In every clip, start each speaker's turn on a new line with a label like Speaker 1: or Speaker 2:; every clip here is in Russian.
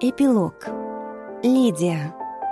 Speaker 1: Эпилог. Лидия.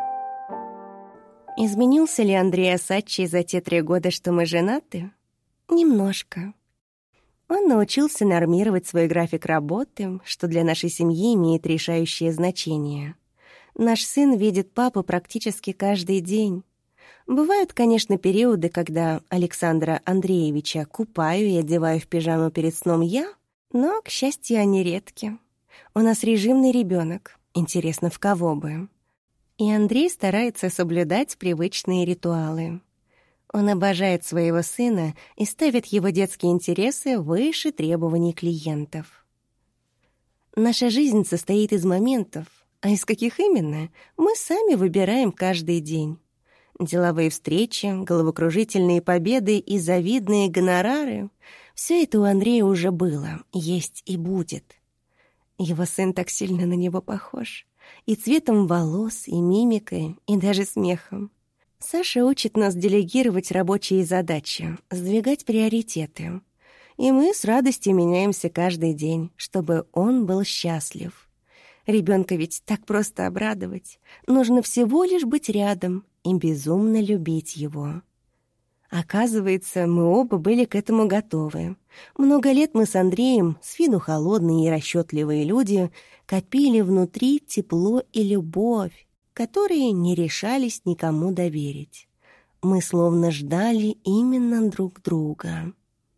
Speaker 1: Изменился ли Андрей Осадчий за те 3 года, что мы женаты? Немножко. Он научился нормировать свой график работы, что для нашей семьи имеет решающее значение. Наш сын видит папу практически каждый день. Бывают, конечно, периоды, когда Александра Андреевича купаю и одеваю в пижаму перед сном я, но, к счастью, они редки. У нас режимный ребенок. Интересно, в кого бы? И Андрей старается соблюдать привычные ритуалы. Он обожает своего сына и ставит его детские интересы выше требований клиентов. Наша жизнь состоит из моментов, а из каких именно, мы сами выбираем каждый день. Деловые встречи, головокружительные победы и завидные гонорары — все это у Андрея уже было, есть и будет. Его сын так сильно на него похож. И цветом волос, и мимикой, и даже смехом. Саша учит нас делегировать рабочие задачи, сдвигать приоритеты. И мы с радостью меняемся каждый день, чтобы он был счастлив. Ребенка ведь так просто обрадовать. Нужно всего лишь быть рядом и безумно любить его. Оказывается, мы оба были к этому готовы. Много лет мы с Андреем, с виду холодные и расчетливые люди, копили внутри тепло и любовь, которые не решались никому доверить. Мы словно ждали именно друг друга.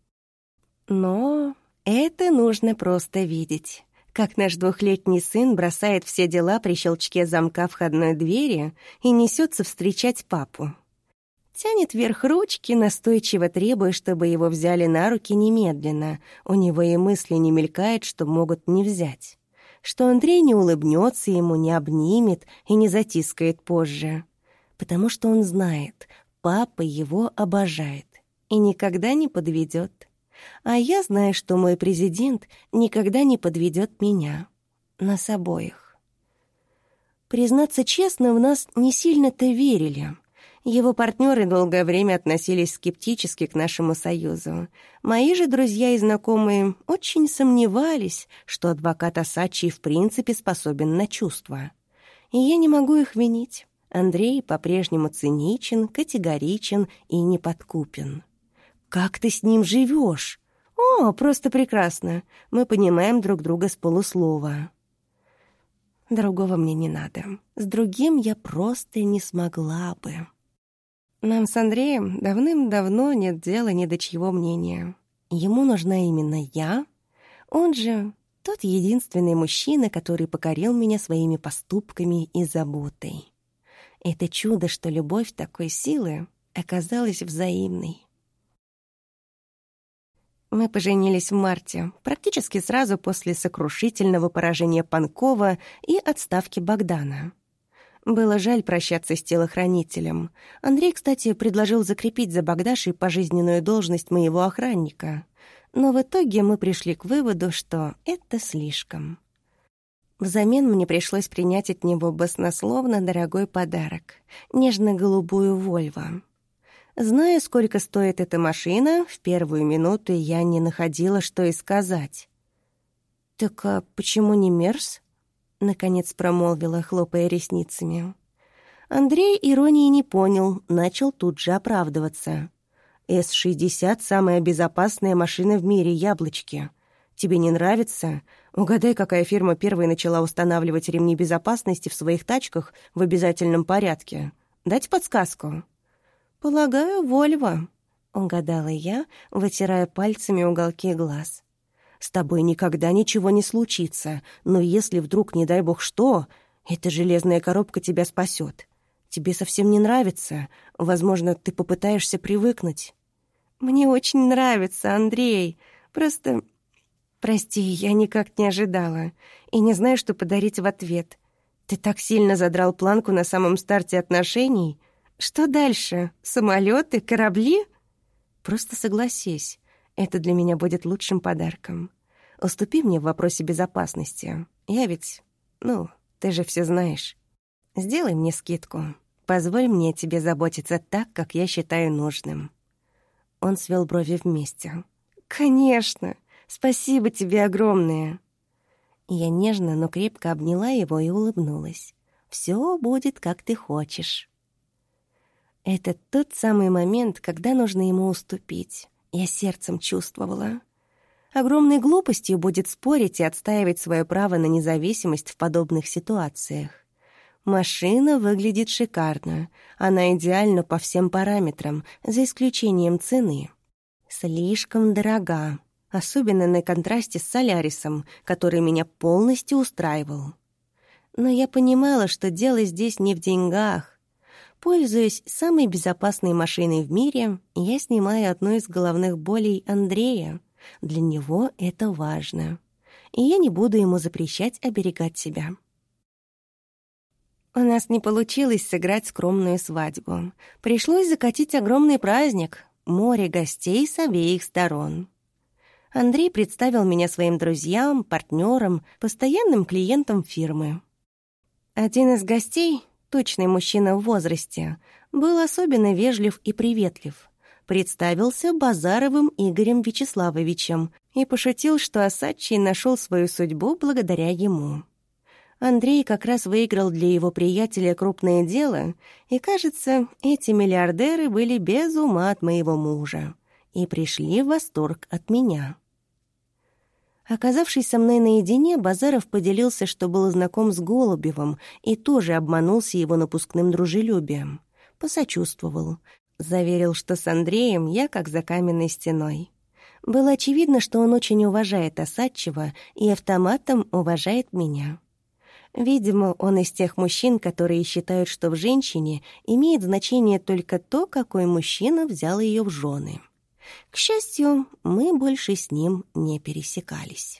Speaker 1: Но это нужно просто видеть. Как наш 2-летний сын бросает все дела при щелчке замка входной двери и несется встречать папу. Тянет вверх ручки, настойчиво требуя, чтобы его взяли на руки немедленно. У него и мысли не мелькает, что могут не взять. Что Андрей не улыбнется ему, не обнимет и не затискает позже. Потому что он знает, папа его обожает и никогда не подведет. А я знаю, что мой президент никогда не подведет меня. Нас обоих. Признаться честно, в нас не сильно-то верили. Его партнеры долгое время относились скептически к нашему союзу. Мои же друзья и знакомые очень сомневались, что адвокат Осадчий в принципе способен на чувства. И я не могу их винить. Андрей по-прежнему циничен, категоричен и неподкупен. «Как ты с ним живешь?» «О, просто прекрасно. Мы понимаем друг друга с полуслова». Другого мне не надо. С другим я просто не смогла бы. Нам с Андреем давным-давно нет дела ни до чьего мнения. Ему нужна именно я. Он же тот единственный мужчина, который покорил меня своими поступками и заботой. Это чудо, что любовь такой силы оказалась взаимной. Мы поженились в марте, практически сразу после сокрушительного поражения Панкова и отставки Богдана. Было жаль прощаться с телохранителем. Андрей, кстати, предложил закрепить за Богдашей пожизненную должность моего охранника. Но в итоге мы пришли к выводу, что это слишком. Взамен мне пришлось принять от него баснословно дорогой подарок — нежно-голубую «Вольво». Зная, сколько стоит эта машина, в первую минуту я не находила, что и сказать. «Так а почему не Мерс?» — наконец промолвила, хлопая ресницами. Андрей иронии не понял, начал тут же оправдываться. «С-60 — самая безопасная машина в мире, яблочки. Тебе не нравится? Угадай, какая фирма первой начала устанавливать ремни безопасности в своих тачках в обязательном порядке. Дать подсказку?» «Полагаю, Вольво», — угадала я, вытирая пальцами уголки глаз. «С тобой никогда ничего не случится, но если вдруг, не дай бог что, эта железная коробка тебя спасет. Тебе совсем не нравится, возможно, ты попытаешься привыкнуть». «Мне очень нравится, Андрей, просто...» «Прости, я никак не ожидала и не знаю, что подарить в ответ. Ты так сильно задрал планку на самом старте отношений. Что дальше? Самолеты, корабли?» «Просто согласись, это для меня будет лучшим подарком. Уступи мне в вопросе безопасности. Я ведь... ты же все знаешь. Сделай мне скидку. Позволь мне о тебе заботиться так, как я считаю нужным». Он свел брови вместе. «Конечно! Спасибо тебе огромное!» Я нежно, но крепко обняла его и улыбнулась. «Все будет, как ты хочешь». Это тот самый момент, когда нужно ему уступить. Я сердцем чувствовала. Огромной глупостью будет спорить и отстаивать свое право на независимость в подобных ситуациях. Машина выглядит шикарно. Она идеальна по всем параметрам, за исключением цены. Слишком дорога, особенно на контрасте с «Солярисом», который меня полностью устраивал. Но я понимала, что дело здесь не в деньгах. Пользуясь самой безопасной машиной в мире, я снимаю одну из головных болей Андрея. Для него это важно. И я не буду ему запрещать оберегать себя. У нас не получилось сыграть скромную свадьбу. Пришлось закатить огромный праздник. Море гостей с обеих сторон. Андрей представил меня своим друзьям, партнерам, постоянным клиентам фирмы. Один из гостей, точный мужчина в возрасте, был особенно вежлив и приветлив. Представился Базаровым Игорем Вячеславовичем и пошутил, что Осадчий нашел свою судьбу благодаря ему. Андрей как раз выиграл для его приятеля крупное дело, и, кажется, эти миллиардеры были без ума от моего мужа и пришли в восторг от меня. Оказавшись со мной наедине, Базаров поделился, что был знаком с Голубевым и тоже обманулся его напускным дружелюбием. Посочувствовал. Заверил, что с Андреем я как за каменной стеной. Было очевидно, что он очень уважает Осадчего и автоматом уважает меня. Видимо, он из тех мужчин, которые считают, что в женщине имеет значение только то, какой мужчина взял ее в жены. К счастью, мы больше с ним не пересекались.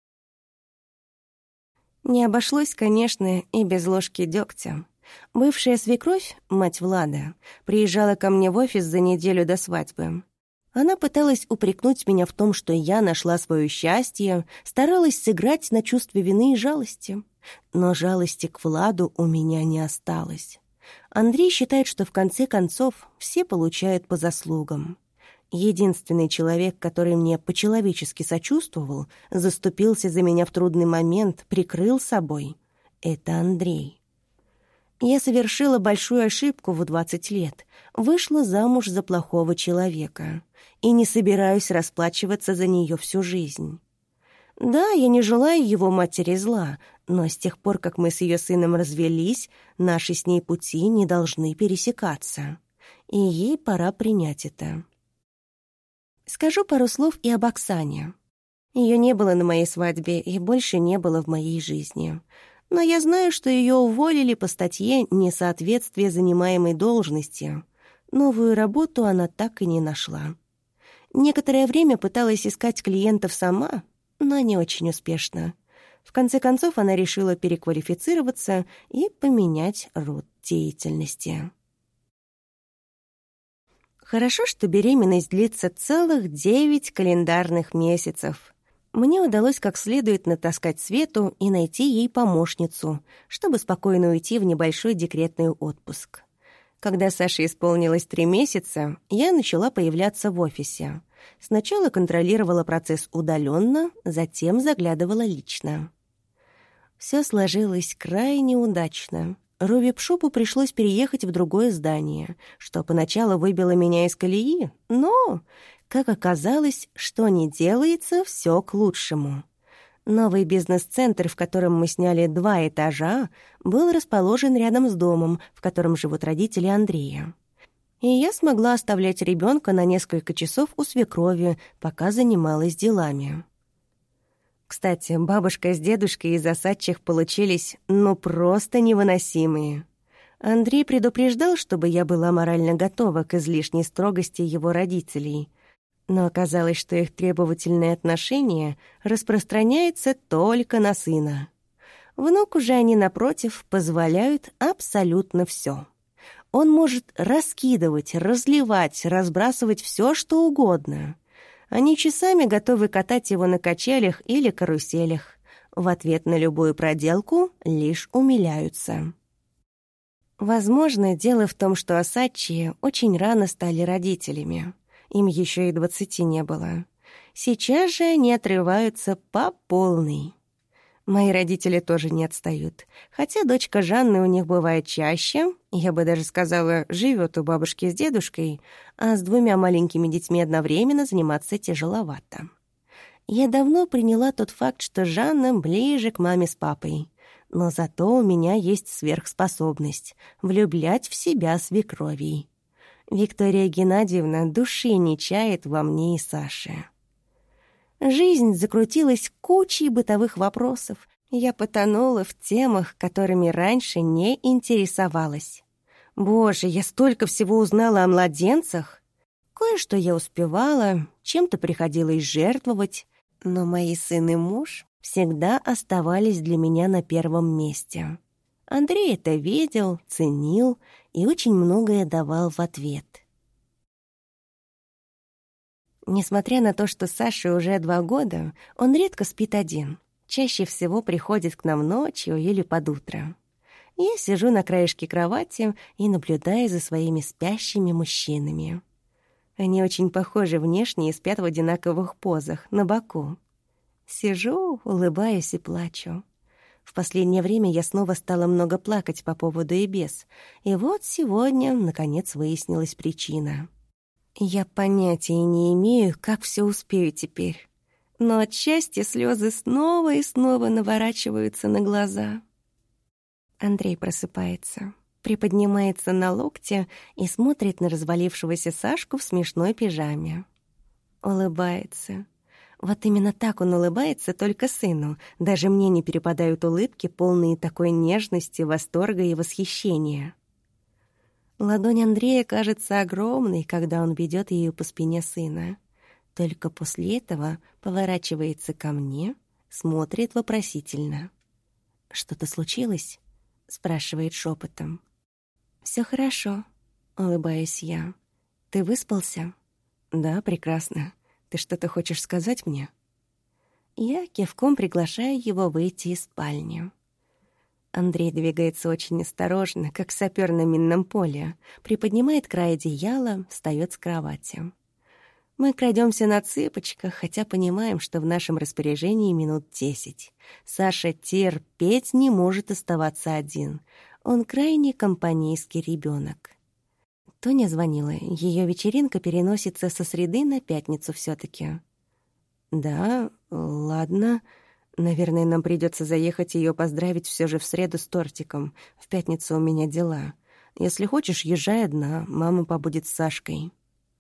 Speaker 1: Не обошлось, конечно, и без ложки дегтя. Бывшая свекровь, мать Влада, приезжала ко мне в офис за неделю до свадьбы. Она пыталась упрекнуть меня в том, что я нашла свое счастье, старалась сыграть на чувстве вины и жалости. Но жалости к Владу у меня не осталось. Андрей считает, что в конце концов все получают по заслугам. Единственный человек, который мне по-человечески сочувствовал, заступился за меня в трудный момент, прикрыл собой — это Андрей. Я совершила большую ошибку в 20 лет, вышла замуж за плохого человека и не собираюсь расплачиваться за нее всю жизнь. Да, я не желаю его матери зла, но с тех пор, как мы с ее сыном развелись, наши с ней пути не должны пересекаться, и ей пора принять это. Скажу пару слов и об Оксане. Ее не было на моей свадьбе и больше не было в моей жизни. Но я знаю, что ее уволили по статье «Несоответствие занимаемой должности». Новую работу она так и не нашла. Некоторое время пыталась искать клиентов сама, но не очень успешно. В конце концов, она решила переквалифицироваться и поменять род деятельности. Хорошо, что беременность длится целых 9 календарных месяцев. Мне удалось как следует натаскать Свету и найти ей помощницу, чтобы спокойно уйти в небольшой декретный отпуск. Когда Саше исполнилось 3 месяца, я начала появляться в офисе. Сначала контролировала процесс удаленно, затем заглядывала лично. Все сложилось крайне удачно. Рувипшупу пришлось переехать в другое здание, что поначалу выбило меня из колеи, но, как оказалось, что не делается, все к лучшему. Новый бизнес-центр, в котором мы сняли 2 этажа, был расположен рядом с домом, в котором живут родители Андрея. И я смогла оставлять ребенка на несколько часов у свекрови, пока занималась делами. Кстати, бабушка с дедушкой из Осадчих получились, просто невыносимые. Андрей предупреждал, чтобы я была морально готова к излишней строгости его родителей. Но оказалось, что их требовательное отношение распространяется только на сына. Внуку же они, напротив, позволяют абсолютно все. Он может раскидывать, разливать, разбрасывать все, что угодно. Они часами готовы катать его на качелях или каруселях. В ответ на любую проделку лишь умиляются. Возможно, дело в том, что Осадчие очень рано стали родителями. Им еще и 20 не было. Сейчас же они отрываются по полной. Мои родители тоже не отстают. Хотя дочка Жанны у них бывает чаще, я бы даже сказала, живет у бабушки с дедушкой, а с 2 маленькими детьми одновременно заниматься тяжеловато. Я давно приняла тот факт, что Жанна ближе к маме с папой. Но зато у меня есть сверхспособность — влюблять в себя свекровей. Виктория Геннадьевна души не чает во мне и Саше. Жизнь закрутилась кучей бытовых вопросов. Я потонула в темах, которыми раньше не интересовалась. Боже, я столько всего узнала о младенцах. Кое-что я успевала, чем-то приходилось жертвовать, но мои сын и муж всегда оставались для меня на первом месте. Андрей это видел, ценил и очень многое давал в ответ. Несмотря на то, что Саше уже 2 года, он редко спит один. Чаще всего приходит к нам ночью или под утро. Я сижу на краешке кровати и наблюдаю за своими спящими мужчинами. Они очень похожи внешне и спят в одинаковых позах, на боку. Сижу, улыбаюсь и плачу. В последнее время я снова стала много плакать по поводу и без. И вот сегодня, наконец, выяснилась причина. Я понятия не имею, как все успею теперь. Но от счастья слезы снова и снова наворачиваются на глаза. Андрей просыпается, приподнимается на локте и смотрит на развалившегося Сашку в смешной пижаме. Улыбается. Вот именно так он улыбается только сыну. Даже мне не перепадают улыбки, полные такой нежности, восторга и восхищения. Ладонь Андрея кажется огромной, когда он ведет ею по спине сына. Только после этого поворачивается ко мне, смотрит вопросительно. «Что-то случилось?» — спрашивает шепотом. «Все хорошо», — улыбаюсь я. «Ты выспался?» «Да, прекрасно. Ты что-то хочешь сказать мне?» Я кивком приглашаю его выйти из спальни. Андрей двигается очень осторожно, как сапёр на минном поле, приподнимает край одеяла, встаёт с кровати. Мы крадёмся на цыпочках, хотя понимаем, что в нашем распоряжении минут 10. Саша терпеть не может оставаться один. Он крайне компанейский ребёнок. Тоня звонила. Её вечеринка переносится со среды на пятницу всё-таки. «Да, ладно. Наверное, нам придётся заехать её поздравить всё же в среду с тортиком. В пятницу у меня дела. Если хочешь, езжай одна, мама побудет с Сашкой».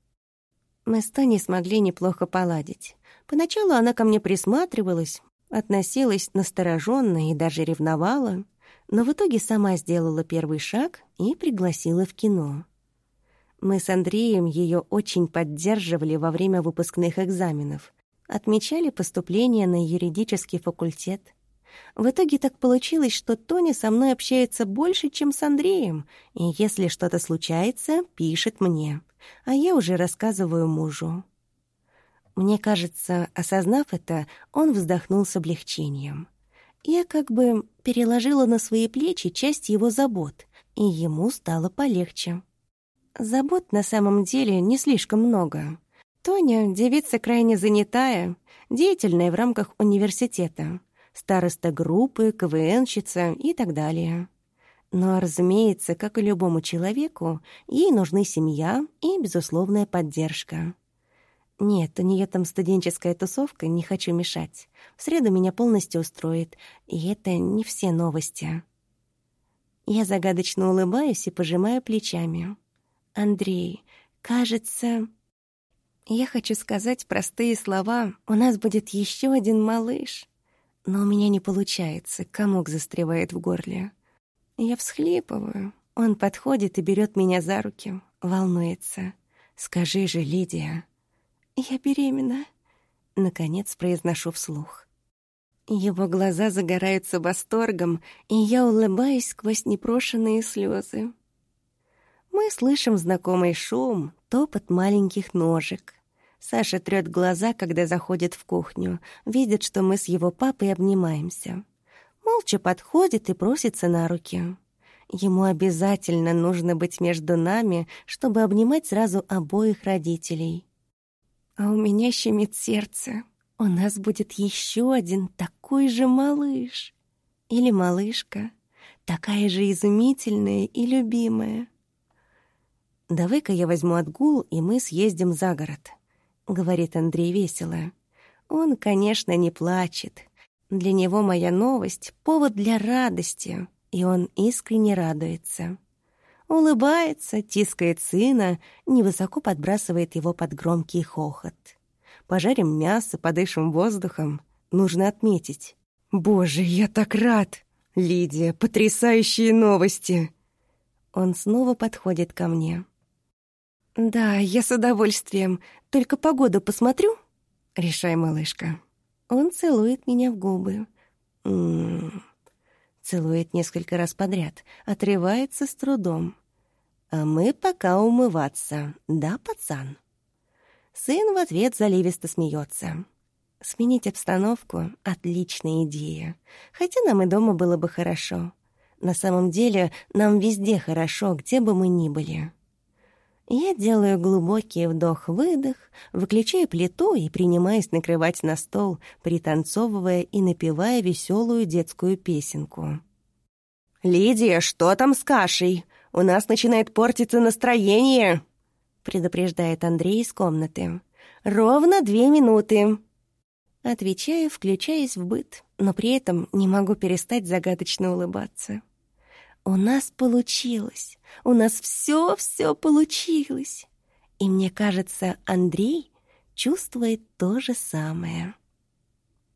Speaker 1: Мы с Тоней смогли неплохо поладить. Поначалу она ко мне присматривалась, относилась настороженно и даже ревновала, но в итоге сама сделала первый шаг и пригласила в кино. Мы с Андреем её очень поддерживали во время выпускных экзаменов, отмечали поступление на юридический факультет. В итоге так получилось, что Тоня со мной общается больше, чем с Андреем, и если что-то случается, пишет мне, а я уже рассказываю мужу. Мне кажется, осознав это, он вздохнул с облегчением. Я как бы переложила на свои плечи часть его забот, и ему стало полегче. Забот на самом деле не слишком много. Тоня — девица крайне занятая, деятельная в рамках университета, староста группы, КВНщица и так далее. Но, разумеется, как и любому человеку, ей нужны семья и безусловная поддержка. Нет, у нее там студенческая тусовка, не хочу мешать. В среду меня полностью устроит, и это не все новости. Я загадочно улыбаюсь и пожимаю плечами. «Андрей, кажется...» Я хочу сказать простые слова «У нас будет еще один малыш». Но у меня не получается, комок застревает в горле. Я всхлипываю. Он подходит и берет меня за руки, волнуется. «Скажи же, Лидия». «Я беременна», — наконец произношу вслух. Его глаза загораются восторгом, и я улыбаюсь сквозь непрошенные слезы. Мы слышим знакомый шум, топот маленьких ножек. Саша трёт глаза, когда заходит в кухню, видит, что мы с его папой обнимаемся. Молча подходит и просится на руки. Ему обязательно нужно быть между нами, чтобы обнимать сразу обоих родителей. А у меня щемит сердце. У нас будет еще один такой такой же малыш. Или малышка, такая же изумительная и любимая. «Давай-ка я возьму отгул, и мы съездим за город», — говорит Андрей весело. Он, конечно, не плачет. Для него моя новость — повод для радости, и он искренне радуется. Улыбается, тискает сына, невысоко подбрасывает его под громкий хохот. Пожарим мясо, подышим воздухом. Нужно отметить. «Боже, я так рад! Лидия, потрясающие новости!» Он снова подходит ко мне. «Да, я с удовольствием. Только погоду посмотрю?» «Решай, малышка». Он целует меня в губы. Целует несколько раз подряд, отрывается с трудом. «А мы пока умываться, да, пацан?» Сын в ответ заливисто смеется. Сменить обстановку — отличная идея. Хотя нам и дома было бы хорошо. На самом деле, нам везде хорошо, где бы мы ни были. Я делаю глубокий вдох-выдох, выключаю плиту и принимаюсь накрывать на стол, пританцовывая и напевая веселую детскую песенку. «Лидия, что там с кашей? У нас начинает портиться настроение!» — предупреждает Андрей из комнаты. «Ровно 2 минуты!» Отвечаю, включаясь в быт, но при этом не могу перестать загадочно улыбаться. У нас получилось, у нас все получилось. И мне кажется, Андрей чувствует то же самое.